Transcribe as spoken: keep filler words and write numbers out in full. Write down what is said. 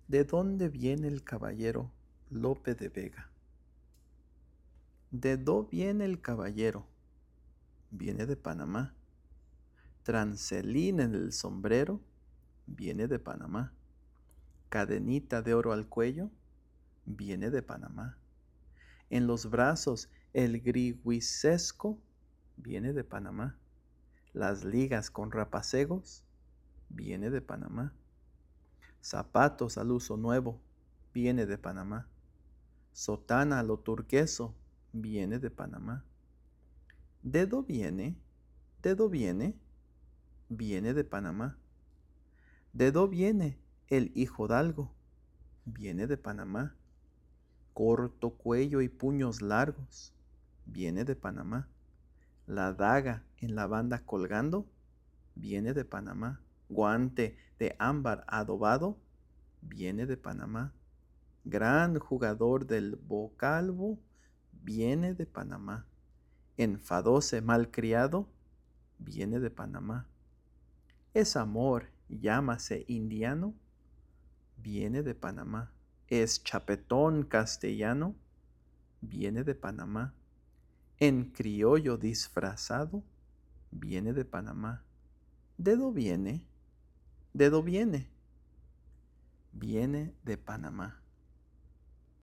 ¿De dónde viene el caballero Lope de Vega? ¿De dó viene el caballero? Viene de Panamá. Trancelín en el sombrero, viene de Panamá. Cadenita de oro al cuello, viene de Panamá. En los brazos el griguicesco, viene de Panamá. Las ligas con rapacegos, viene de Panamá. Zapatos al uso nuevo, viene de Panamá. Sotana a lo turqueso, viene de Panamá. ¿Dedo viene? ¿Dedo viene? Viene de Panamá. ¿Dedo viene el hijodalgo? Viene de Panamá. Corto cuello y puños largos, viene de Panamá. La daga en la banda colgando, viene de Panamá. Guante de ámbar adobado, viene de Panamá. Gran jugador del bocalvo, viene de Panamá. Enfadose malcriado, viene de Panamá. Es amor, llámase indiano, viene de Panamá. Es chapetón castellano, viene de Panamá. En criollo disfrazado, viene de Panamá. ¿Dedo viene? ¿Dedo viene? Viene de Panamá.